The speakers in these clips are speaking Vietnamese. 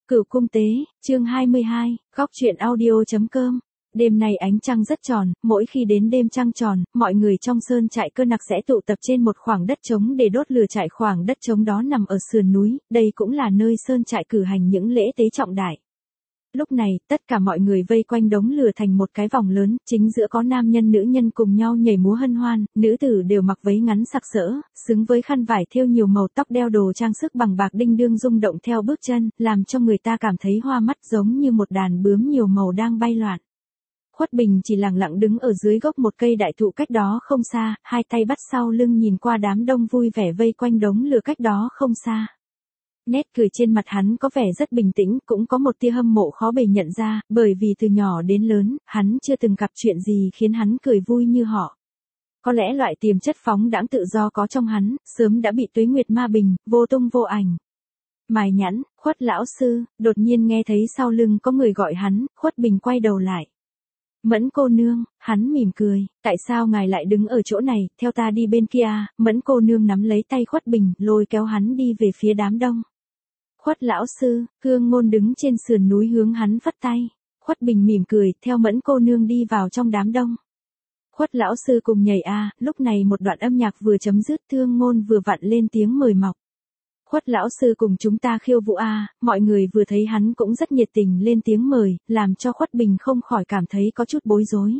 Cửu cung tế, chương 22, góc truyện audio.com. Đêm nay ánh trăng rất tròn, mỗi khi đến đêm trăng tròn, mọi người trong sơn trại Cơ Nặc sẽ tụ tập trên một khoảng đất trống để đốt lửa trại. Khoảng đất trống đó nằm ở sườn núi, đây cũng là nơi sơn trại cử hành những lễ tế trọng đại. Lúc này, tất cả mọi người vây quanh đống lửa thành một cái vòng lớn, chính giữa có nam nhân nữ nhân cùng nhau nhảy múa hân hoan, nữ tử đều mặc váy ngắn sặc sỡ, xứng với khăn vải thêu nhiều màu, tóc đeo đồ trang sức bằng bạc đinh đương rung động theo bước chân, làm cho người ta cảm thấy hoa mắt, giống như một đàn bướm nhiều màu đang bay loạn. Khuất Bình chỉ lặng lặng đứng ở dưới gốc một cây đại thụ cách đó không xa, hai tay bắt sau lưng nhìn qua đám đông vui vẻ vây quanh đống lửa cách đó không xa. Nét cười trên mặt hắn có vẻ rất bình tĩnh, cũng có một tia hâm mộ khó bề nhận ra, bởi vì từ nhỏ đến lớn, hắn chưa từng gặp chuyện gì khiến hắn cười vui như họ. Có lẽ loại tiềm chất phóng đãng tự do có trong hắn, sớm đã bị tuế nguyệt ma bình, vô tung vô ảnh. Mài nhẵn, Khuất lão sư, đột nhiên nghe thấy sau lưng có người gọi hắn, Khuất Bình quay đầu lại. Mẫn cô nương, hắn mỉm cười, tại sao ngài lại đứng ở chỗ này, theo ta đi bên kia. Mẫn cô nương nắm lấy tay Khuất Bình, lôi kéo hắn đi về phía đám đông. Khuất lão sư, Hương Ngôn đứng trên sườn núi hướng hắn vắt tay. Khuất Bình mỉm cười, theo Mẫn cô nương đi vào trong đám đông. Khuất lão sư cùng nhảy lúc này một đoạn âm nhạc vừa chấm dứt, Hương Ngôn vừa vặn lên tiếng mời mọc. Khuất lão sư cùng chúng ta khiêu vũ mọi người vừa thấy hắn cũng rất nhiệt tình lên tiếng mời, làm cho Khuất Bình không khỏi cảm thấy có chút bối rối.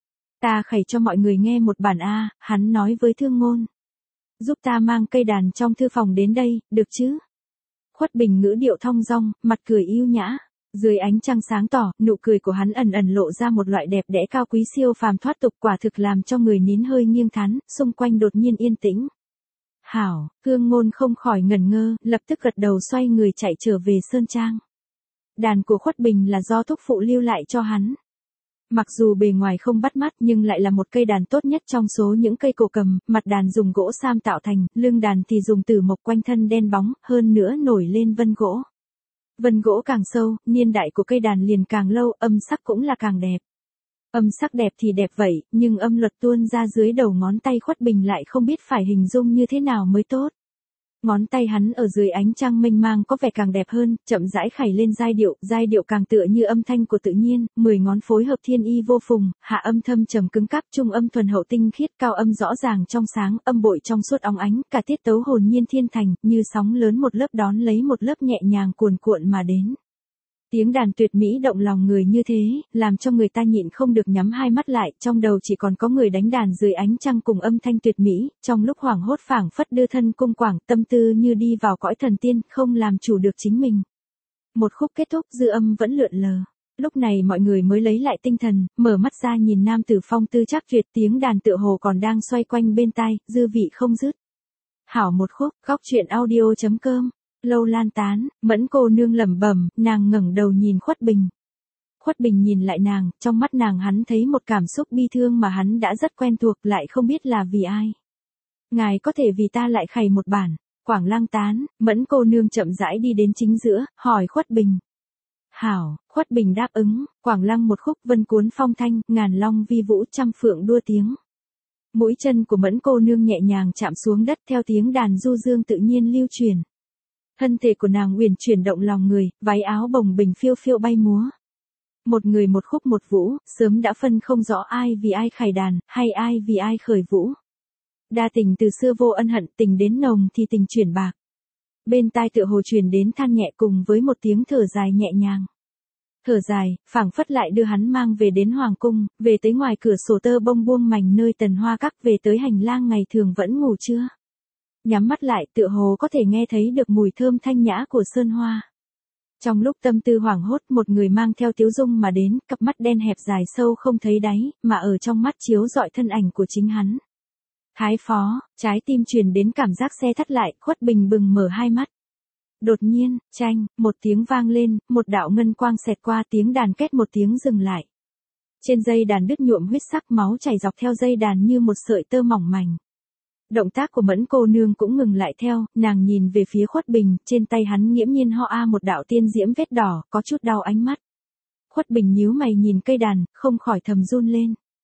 Ta khẩy cho mọi người nghe một bản hắn nói với Thương Ngôn. Giúp ta mang cây đàn trong thư phòng đến đây, được chứ? Khuất Bình ngữ điệu thong dong, mặt cười yêu nhã. Dưới ánh trăng sáng tỏ, nụ cười của hắn ẩn ẩn lộ ra một loại đẹp đẽ cao quý siêu phàm thoát tục, quả thực làm cho người nín hơi nghiêng thán, xung quanh đột nhiên yên tĩnh. Hảo, Hương Ngôn không khỏi ngẩn ngơ, lập tức gật đầu xoay người chạy trở về sơn trang. Đàn của Khuất Bình là do thúc phụ lưu lại cho hắn. Mặc dù bề ngoài không bắt mắt nhưng lại là một cây đàn tốt nhất trong số những cây cổ cầm, mặt đàn dùng gỗ sam tạo thành, lưng đàn thì dùng tử mộc quanh thân đen bóng, hơn nữa nổi lên vân gỗ. Vân gỗ càng sâu, niên đại của cây đàn liền càng lâu, âm sắc cũng là càng đẹp. Âm sắc đẹp thì đẹp vậy, nhưng âm luật tuôn ra dưới đầu ngón tay Khuất Bình lại không biết phải hình dung như thế nào mới tốt. Ngón tay hắn ở dưới ánh trăng mênh mang có vẻ càng đẹp hơn, chậm rãi khẩy lên giai điệu càng tựa như âm thanh của tự nhiên, 10 ngón phối hợp thiên y vô phùng, hạ âm thâm trầm cứng cáp, trung âm thuần hậu tinh khiết, cao âm rõ ràng trong sáng, âm bội trong suốt óng ánh, cả tiết tấu hồn nhiên thiên thành, như sóng lớn một lớp đón lấy một lớp nhẹ nhàng cuồn cuộn mà đến. Tiếng đàn tuyệt mỹ động lòng người như thế, làm cho người ta nhịn không được nhắm hai mắt lại, trong đầu chỉ còn có người đánh đàn dưới ánh trăng cùng âm thanh tuyệt mỹ, trong lúc hoảng hốt phảng phất đưa thân cung quảng, tâm tư như đi vào cõi thần tiên, không làm chủ được chính mình. Một khúc kết thúc, dư âm vẫn lượn lờ. Lúc này mọi người mới lấy lại tinh thần, mở mắt ra nhìn nam tử phong tư chắc tuyệt, tiếng đàn tựa hồ còn đang xoay quanh bên tai, dư vị không dứt. Hảo một khúc, góc truyện audio.com. Lâu lan tán, Mẫn cô nương lẩm bẩm, nàng ngẩng đầu nhìn Khuất Bình. Khuất Bình nhìn lại nàng, trong mắt nàng hắn thấy một cảm xúc bi thương mà hắn đã rất quen thuộc, lại không biết là vì ai. Ngài có thể vì ta lại khẩy một bản. Quảng Lăng tán, Mẫn cô nương chậm rãi đi đến chính giữa, hỏi Khuất Bình. Hảo, Khuất Bình đáp ứng, Quảng Lăng một khúc, vân cuốn phong thanh, ngàn long vi vũ, trăm phượng đua tiếng. Mũi chân của Mẫn cô nương nhẹ nhàng chạm xuống đất theo tiếng đàn du dương tự nhiên lưu truyền. Thân thể của nàng uyển chuyển động lòng người, váy áo bồng bềnh phiêu phiêu bay múa. Một người một khúc một vũ, sớm đã phân không rõ ai vì ai khải đàn, hay ai vì ai khởi vũ. Đa tình từ xưa vô ân hận, tình đến nồng thì tình chuyển bạc. Bên tai tựa hồ truyền đến than nhẹ cùng với một tiếng thở dài nhẹ nhàng. Thở dài, phảng phất lại đưa hắn mang về đến hoàng cung, về tới ngoài cửa sổ tơ bông buông mảnh nơi tần hoa các, về tới hành lang ngày thường vẫn ngủ trưa. Nhắm mắt lại tựa hồ có thể nghe thấy được mùi thơm thanh nhã của sơn hoa. Trong lúc tâm tư hoảng hốt, một người mang theo tiếu dung mà đến, cặp mắt đen hẹp dài sâu không thấy đáy, mà ở trong mắt chiếu rọi thân ảnh của chính hắn. Thái phó, trái tim truyền đến cảm giác xe thắt lại, Khuất Bình bừng mở hai mắt. Đột nhiên, chanh, một tiếng vang lên, một đạo ngân quang xẹt qua, tiếng đàn két một tiếng dừng lại. Trên dây đàn đứt nhuộm huyết sắc, máu chảy dọc theo dây đàn như một sợi tơ mỏng mảnh. Động tác của Mẫn cô nương cũng ngừng lại theo, nàng nhìn về phía Khuất Bình, trên tay hắn nghiễm nhiên ho một đạo tiên diễm vết đỏ, có chút đau ánh mắt. Khuất Bình nhíu mày nhìn cây đàn, không khỏi thầm run lên.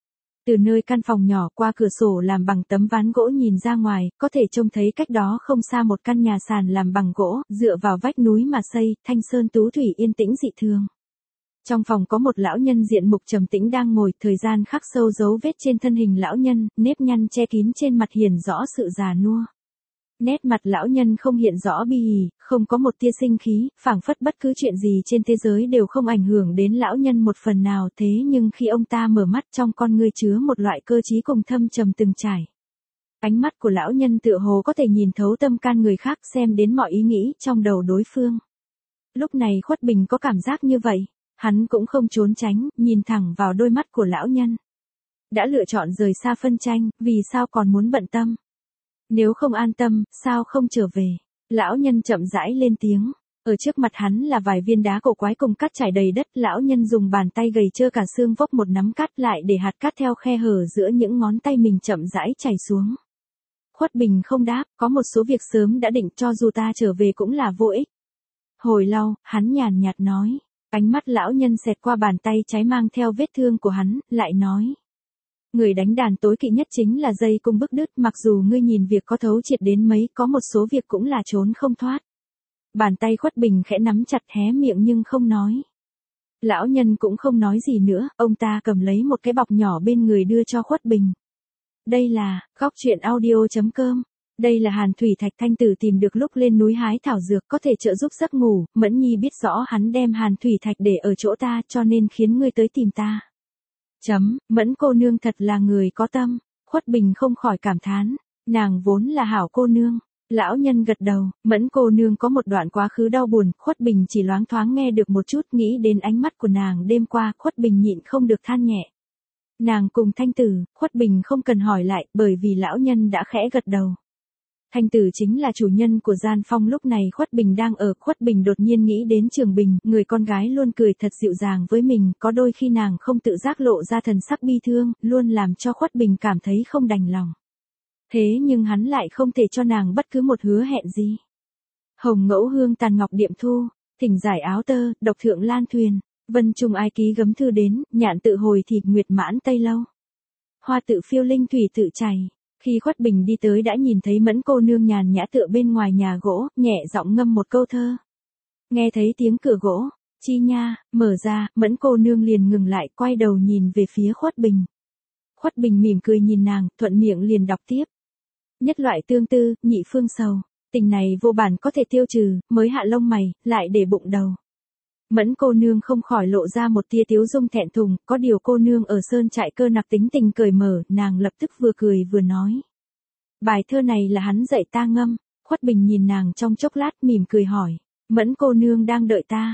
Từ nơi căn phòng nhỏ qua cửa sổ làm bằng tấm ván gỗ nhìn ra ngoài, có thể trông thấy cách đó không xa một căn nhà sàn làm bằng gỗ, dựa vào vách núi mà xây, thanh sơn tú thủy yên tĩnh dị thường. Trong phòng có một lão nhân diện mục trầm tĩnh đang ngồi, thời gian khắc sâu dấu vết trên thân hình lão nhân, nếp nhăn che kín trên mặt hiển rõ sự già nua. Nét mặt lão nhân không hiện rõ bi hỉ, không có một tia sinh khí, phảng phất bất cứ chuyện gì trên thế giới đều không ảnh hưởng đến lão nhân một phần nào, thế nhưng khi ông ta mở mắt trong con ngươi chứa một loại cơ trí cùng thâm trầm từng trải. Ánh mắt của lão nhân tựa hồ có thể nhìn thấu tâm can người khác, xem đến mọi ý nghĩ trong đầu đối phương. Lúc này Khuất Bình có cảm giác như vậy, hắn cũng không trốn tránh, nhìn thẳng vào đôi mắt của lão nhân. Đã lựa chọn rời xa phân tranh, vì sao còn muốn bận tâm? Nếu không an tâm, sao không trở về? Lão nhân chậm rãi lên tiếng. Ở trước mặt hắn là vài viên đá cổ quái cùng cát trải đầy đất. Lão nhân dùng bàn tay gầy trơ cả xương vốc một nắm cát lại để hạt cát theo khe hở giữa những ngón tay mình chậm rãi chảy xuống. Khuất Bình không đáp, có một số việc sớm đã định, cho dù ta trở về cũng là vô ích. Hồi lâu, hắn nhàn nhạt nói. Ánh mắt lão nhân xẹt qua bàn tay trái mang theo vết thương của hắn, lại nói. Người đánh đàn tối kỵ nhất chính là dây cung bức đứt, mặc dù ngươi nhìn việc có thấu triệt đến mấy, có một số việc cũng là trốn không thoát. Bàn tay Khuất Bình khẽ nắm chặt, hé miệng nhưng không nói. Lão nhân cũng không nói gì nữa, ông ta cầm lấy một cái bọc nhỏ bên người đưa cho Khuất Bình. Đây là, goctruyện.audio.com. Đây là hàn thủy thạch Thanh Tử tìm được lúc lên núi hái thảo dược, có thể trợ giúp giấc ngủ. Mẫn Nhi biết rõ hắn đem hàn thủy thạch để ở chỗ ta, cho nên khiến ngươi tới tìm ta. Mẫn cô nương thật là người có tâm. Khuất Bình không khỏi cảm thán. Nàng vốn là hảo cô nương. Lão nhân gật đầu. Mẫn cô nương có một đoạn quá khứ đau buồn. Khuất Bình chỉ loáng thoáng nghe được một chút, nghĩ đến ánh mắt của nàng đêm qua. Khuất Bình nhịn không được than nhẹ. Nàng cùng Thanh Tử. Khuất Bình không cần hỏi lại, bởi vì lão nhân đã khẽ gật đầu. Thanh Tử chính là chủ nhân của gian phong, lúc này Khuất Bình đang ở. Khuất Bình đột nhiên nghĩ đến Trường Bình, người con gái luôn cười thật dịu dàng với mình, có đôi khi nàng không tự giác lộ ra thần sắc bi thương, luôn làm cho Khuất Bình cảm thấy không đành lòng. Thế nhưng hắn lại không thể cho nàng bất cứ một hứa hẹn gì. Hồng ngẫu hương tàn ngọc điệm thu, thỉnh giải áo tơ, độc thượng lan thuyền, vân trùng ai ký gấm thư đến, nhạn tự hồi thịt nguyệt mãn tây lâu. Hoa tự phiêu linh thủy tự chảy. Khi Khuất Bình đi tới đã nhìn thấy Mẫn cô nương nhàn nhã tựa bên ngoài nhà gỗ, nhẹ giọng ngâm một câu thơ. Nghe thấy tiếng cửa gỗ, chi nha, mở ra, Mẫn cô nương liền ngừng lại, quay đầu nhìn về phía Khuất Bình. Khuất Bình mỉm cười nhìn nàng, thuận miệng liền đọc tiếp. Nhất loại tương tư, nhị phương sầu, tình này vô bản có thể tiêu trừ, mới hạ lông mày, lại để bụng đầu. Mẫn cô nương không khỏi lộ ra một tia tiếu dung thẹn thùng, có điều cô nương ở sơn trại Cơ Nặc tính tình cởi mở, nàng lập tức vừa cười vừa nói. Bài thơ này là hắn dạy ta ngâm. Khuất Bình nhìn nàng trong chốc lát mỉm cười hỏi. Mẫn cô nương đang đợi ta.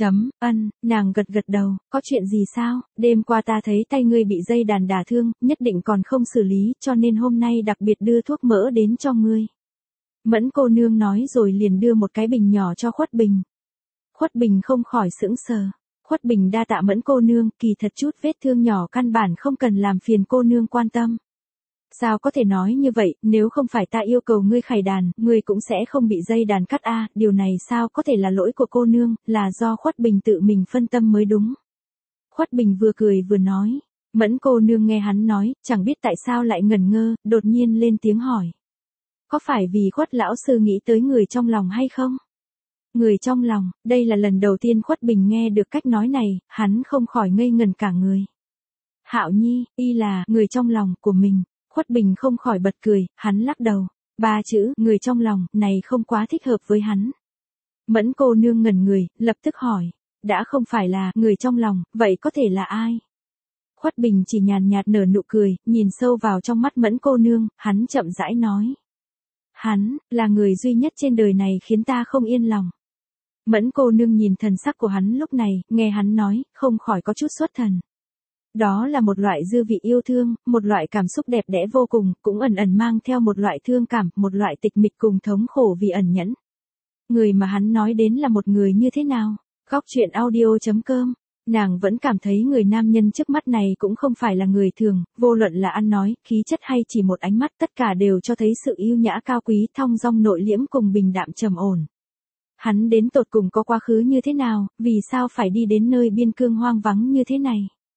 Nàng gật gật đầu, có chuyện gì sao? Đêm qua ta thấy tay ngươi bị dây đàn đả thương, nhất định còn không xử lý, cho nên hôm nay đặc biệt đưa thuốc mỡ đến cho ngươi. Mẫn cô nương nói rồi liền đưa một cái bình nhỏ cho Khuất Bình. Khuất Bình không khỏi sững sờ. Khuất Bình đa tạ Mẫn cô nương, kỳ thật chút vết thương nhỏ căn bản không cần làm phiền cô nương quan tâm. Sao có thể nói như vậy, nếu không phải ta yêu cầu ngươi khải đàn, ngươi cũng sẽ không bị dây đàn cắt a, điều này sao có thể là lỗi của cô nương, là do Khuất Bình tự mình phân tâm mới đúng. Khuất Bình vừa cười vừa nói. Mẫn cô nương nghe hắn nói, chẳng biết tại sao lại ngẩn ngơ, đột nhiên lên tiếng hỏi. Có phải vì Khuất lão sư nghĩ tới người trong lòng hay không? Người trong lòng, đây là lần đầu tiên Khuất Bình nghe được cách nói này, hắn không khỏi ngây ngần cả người. Hạo Nhi, y là người trong lòng của mình. Khuất Bình không khỏi bật cười, hắn lắc đầu. Ba chữ, người trong lòng, này không quá thích hợp với hắn. Mẫn cô nương ngẩn người, lập tức hỏi. Đã không phải là người trong lòng, vậy có thể là ai? Khuất Bình chỉ nhàn nhạt nở nụ cười, nhìn sâu vào trong mắt Mẫn cô nương, hắn chậm rãi nói. Hắn, là người duy nhất trên đời này khiến ta không yên lòng. Mẫn cô nương nhìn thần sắc của hắn lúc này, nghe hắn nói, không khỏi có chút xuất thần. Đó là một loại dư vị yêu thương, một loại cảm xúc đẹp đẽ vô cùng, cũng ẩn ẩn mang theo một loại thương cảm, một loại tịch mịch cùng thống khổ vì ẩn nhẫn. Người mà hắn nói đến là một người như thế nào? Goctruyện.audio.com. Nàng vẫn cảm thấy người nam nhân trước mắt này cũng không phải là người thường, vô luận là ăn nói, khí chất hay chỉ một ánh mắt, tất cả đều cho thấy sự yêu nhã cao quý, thong dong nội liễm cùng bình đạm trầm ổn. Hắn đến tột cùng có quá khứ như thế nào, vì sao phải đi đến nơi biên cương hoang vắng như thế này?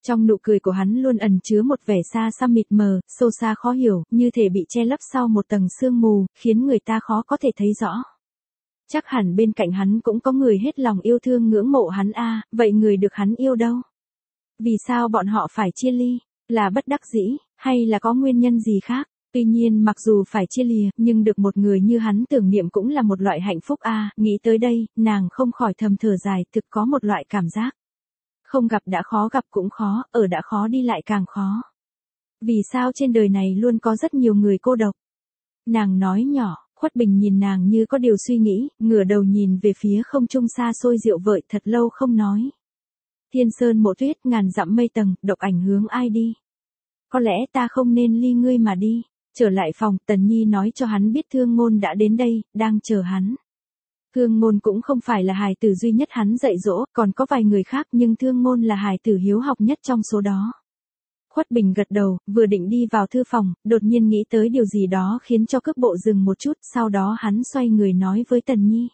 Trong nụ cười của hắn luôn ẩn chứa một vẻ xa xăm mịt mờ, sâu xa khó hiểu, như thể bị che lấp sau một tầng sương mù, khiến người ta khó có thể thấy rõ. Chắc hẳn bên cạnh hắn cũng có người hết lòng yêu thương ngưỡng mộ hắn a, vậy người được hắn yêu đâu? Vì sao bọn họ phải chia ly? Là bất đắc dĩ, hay là có nguyên nhân gì khác? Tuy nhiên mặc dù phải chia lìa, nhưng được một người như hắn tưởng niệm cũng là một loại hạnh phúc a. Nghĩ tới đây, nàng không khỏi thầm thở dài, thực có một loại cảm giác. Không gặp đã khó gặp cũng khó, ở đã khó đi lại càng khó. Vì sao trên đời này luôn có rất nhiều người cô độc? Nàng nói nhỏ. Khuất Bình nhìn nàng như có điều suy nghĩ, ngửa đầu nhìn về phía không trung xa xôi diệu vợi, thật lâu không nói. Thiên sơn mộ tuyết, ngàn dặm mây tầng, độc ảnh hướng ai đi? Có lẽ ta không nên ly ngươi mà đi. Trở lại phòng, Tần Nhi nói cho hắn biết Thương Ngôn đã đến đây, đang chờ hắn. Thương Ngôn cũng không phải là hài tử duy nhất hắn dạy dỗ, còn có vài người khác, nhưng Thương Ngôn là hài tử hiếu học nhất trong số đó. Khuất Bình gật đầu, vừa định đi vào thư phòng, đột nhiên nghĩ tới điều gì đó khiến cho cước bộ dừng một chút, sau đó hắn xoay người nói với Tần Nhi.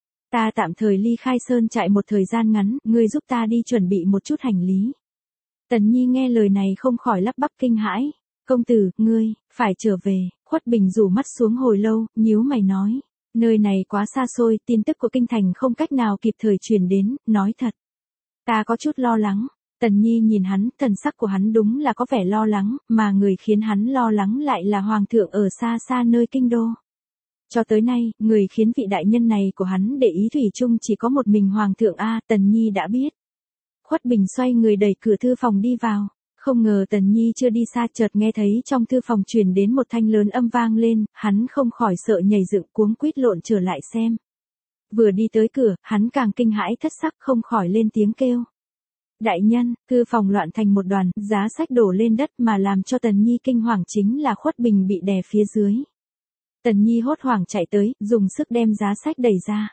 Ta tạm thời ly khai sơn trại một thời gian ngắn, ngươi giúp ta đi chuẩn bị một chút hành lý. Tần Nhi nghe lời này không khỏi lắp bắp kinh hãi. Công tử, ngươi, phải trở về. Khuất Bình rủ mắt xuống hồi lâu, nhíu mày nói. Nơi này quá xa xôi, tin tức của kinh thành không cách nào kịp thời truyền đến, nói thật. Ta có chút lo lắng. Tần Nhi nhìn hắn, thần sắc của hắn đúng là có vẻ lo lắng, mà người khiến hắn lo lắng lại là hoàng thượng ở xa xa nơi kinh đô. Cho tới nay, người khiến vị đại nhân này của hắn để ý thủy chung chỉ có một mình hoàng thượng a. Tần Nhi đã biết. Khuất Bình xoay người đẩy cửa thư phòng đi vào. Không ngờ Tần Nhi chưa đi xa chợt nghe thấy trong thư phòng truyền đến một thanh lớn âm vang lên, hắn không khỏi sợ nhảy dựng cuống quýt lộn trở lại xem. Vừa đi tới cửa, hắn càng kinh hãi thất sắc không khỏi lên tiếng kêu. Đại nhân, thư phòng loạn thành một đoàn, giá sách đổ lên đất mà làm cho Tần Nhi kinh hoàng chính là Khuất Bình bị đè phía dưới. Tần Nhi hốt hoảng chạy tới, dùng sức đem giá sách đẩy ra.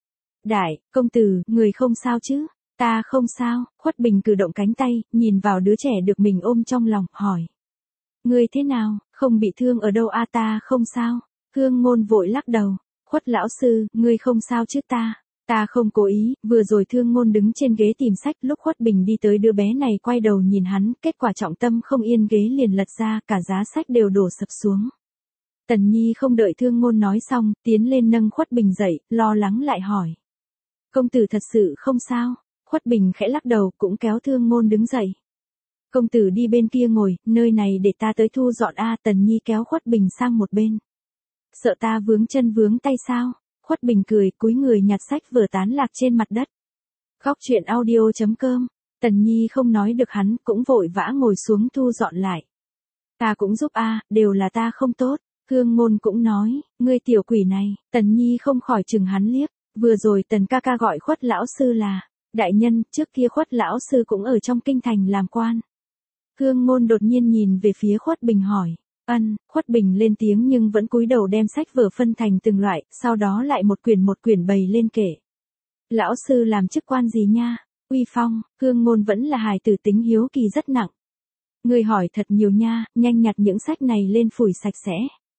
Đại, công tử, người không sao chứ? Ta không sao. Khuất Bình cử động cánh tay, nhìn vào đứa trẻ được mình ôm trong lòng, hỏi. Ngươi thế nào, không bị thương ở đâu a? Ta không sao. Thương Ngôn vội lắc đầu. Khuất lão sư, ngươi không sao chứ? Ta không cố ý. Vừa rồi Thương Ngôn đứng trên ghế tìm sách, lúc Khuất Bình đi tới đứa bé này quay đầu nhìn hắn, kết quả trọng tâm không yên, ghế liền lật ra, cả giá sách đều đổ sập xuống. Tần Nhi không đợi Thương Ngôn nói xong, tiến lên nâng Khuất Bình dậy, lo lắng lại hỏi. Công tử thật sự không sao? Khuất Bình khẽ lắc đầu, cũng kéo Thương Ngôn đứng dậy. Công tử đi bên kia ngồi, nơi này để ta tới thu dọn a. Tần Nhi kéo Khuất Bình sang một bên. Sợ ta vướng chân vướng tay sao? Khuất Bình cười, cúi người nhặt sách vở tán lạc trên mặt đất. Góc truyện audio.com. Tần Nhi không nói được, hắn cũng vội vã ngồi xuống thu dọn lại. Ta cũng giúp a, đều là ta không tốt. Thương Ngôn cũng nói, ngươi tiểu quỷ này. Tần Nhi không khỏi chừng hắn liếc. Vừa rồi Tần ca ca gọi Khuất lão sư là đại nhân, trước kia Khuất lão sư cũng ở trong kinh thành làm quan. Thương Ngôn đột nhiên nhìn về phía Khuất Bình hỏi. Khuất Bình lên tiếng nhưng vẫn cúi đầu đem sách vở phân thành từng loại, sau đó lại một quyển bày lên kể. Lão sư làm chức quan gì nha? Uy phong. Thương Ngôn vẫn là hài tử, tính hiếu kỳ rất nặng. Người hỏi thật nhiều nha, nhanh nhặt những sách này lên phủi sạch sẽ.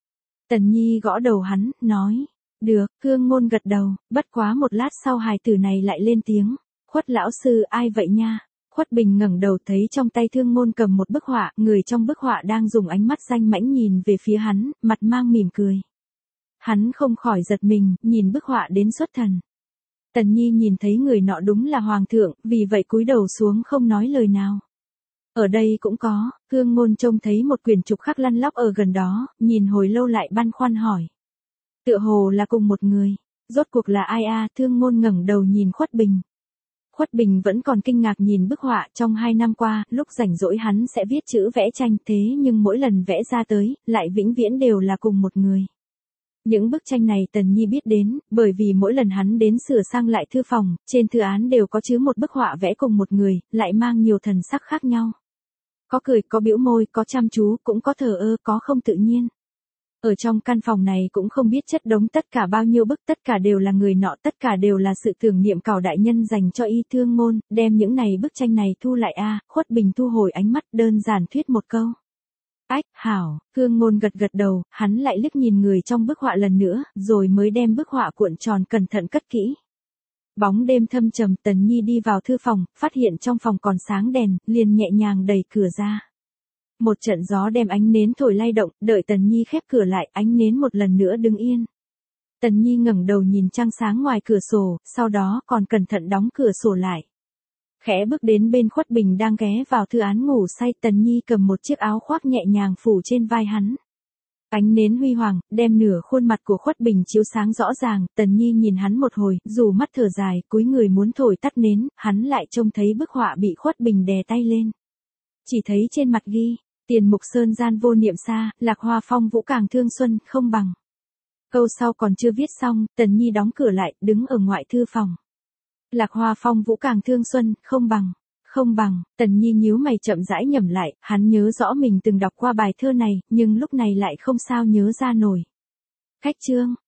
Tần Nhi gõ đầu hắn, nói. Được. Thương Ngôn gật đầu, bất quá một lát sau hài tử này lại lên tiếng. Khuất lão sư, ai vậy nha? Khuất Bình ngẩng đầu thấy trong tay Thương Ngôn cầm một bức họa, người trong bức họa đang dùng ánh mắt danh mãnh nhìn về phía hắn, mặt mang mỉm cười. Hắn không khỏi giật mình, nhìn bức họa đến xuất thần. Tần Nhi nhìn thấy người nọ đúng là hoàng thượng, vì vậy cúi đầu xuống không nói lời nào. Ở đây cũng có. Thương Ngôn trông thấy một quyển trục khắc lăn lóc ở gần đó, nhìn hồi lâu lại băn khoăn hỏi. Tựa hồ là cùng một người. Rốt cuộc là ai a? Thương Ngôn ngẩng đầu nhìn Khuất Bình. Khuất Bình vẫn còn kinh ngạc nhìn bức họa, trong 2 năm qua, lúc rảnh rỗi hắn sẽ viết chữ vẽ tranh, thế nhưng mỗi lần vẽ ra tới, lại vĩnh viễn đều là cùng một người. Những bức tranh này Tần Nhi biết đến, bởi vì mỗi lần hắn đến sửa sang lại thư phòng, trên thư án đều có chứa một bức họa vẽ cùng một người, lại mang nhiều thần sắc khác nhau. Có cười, có bĩu môi, có chăm chú, cũng có thờ ơ, có không tự nhiên. Ở trong căn phòng này cũng không biết chất đống tất cả bao nhiêu bức, tất cả đều là người nọ, tất cả đều là sự tưởng niệm cào đại nhân dành cho y. Thương Ngôn, đem những này bức tranh này thu lại a. Khuất Bình thu hồi ánh mắt, đơn giản thuyết một câu. Ách, hảo. Thương Ngôn gật gật đầu, hắn lại liếc nhìn người trong bức họa lần nữa, rồi mới đem bức họa cuộn tròn cẩn thận cất kỹ. Bóng đêm thâm trầm, Tần Nhi đi vào thư phòng, phát hiện trong phòng còn sáng đèn, liền nhẹ nhàng đẩy cửa ra. Một trận gió đem ánh nến thổi lay động, đợi Tần Nhi khép cửa lại, ánh nến một lần nữa đứng yên. Tần Nhi ngẩng đầu nhìn trăng sáng ngoài cửa sổ, sau đó còn cẩn thận đóng cửa sổ lại. Khẽ bước đến bên Khuất Bình đang ghé vào thư án ngủ say, Tần Nhi cầm một chiếc áo khoác nhẹ nhàng phủ trên vai hắn. Ánh nến huy hoàng, đem nửa khuôn mặt của Khuất Bình chiếu sáng rõ ràng, Tần Nhi nhìn hắn một hồi, dù mắt thở dài, cúi người muốn thổi tắt nến, hắn lại trông thấy bức họa bị Khuất Bình đè tay lên. Chỉ thấy trên mặt ghi, Tiền Mục Sơn gian vô niệm xa, Lạc Hoa phong vũ càng thương xuân, không bằng. Câu sau còn chưa viết xong, Tần Nhi đóng cửa lại, đứng ở ngoại thư phòng. Lạc Hoa phong vũ càng thương xuân, không bằng. Không bằng, Tần Nhi nhíu mày chậm rãi nhẩm lại, hắn nhớ rõ mình từng đọc qua bài thơ này, nhưng lúc này lại không sao nhớ ra nổi. Khách chương,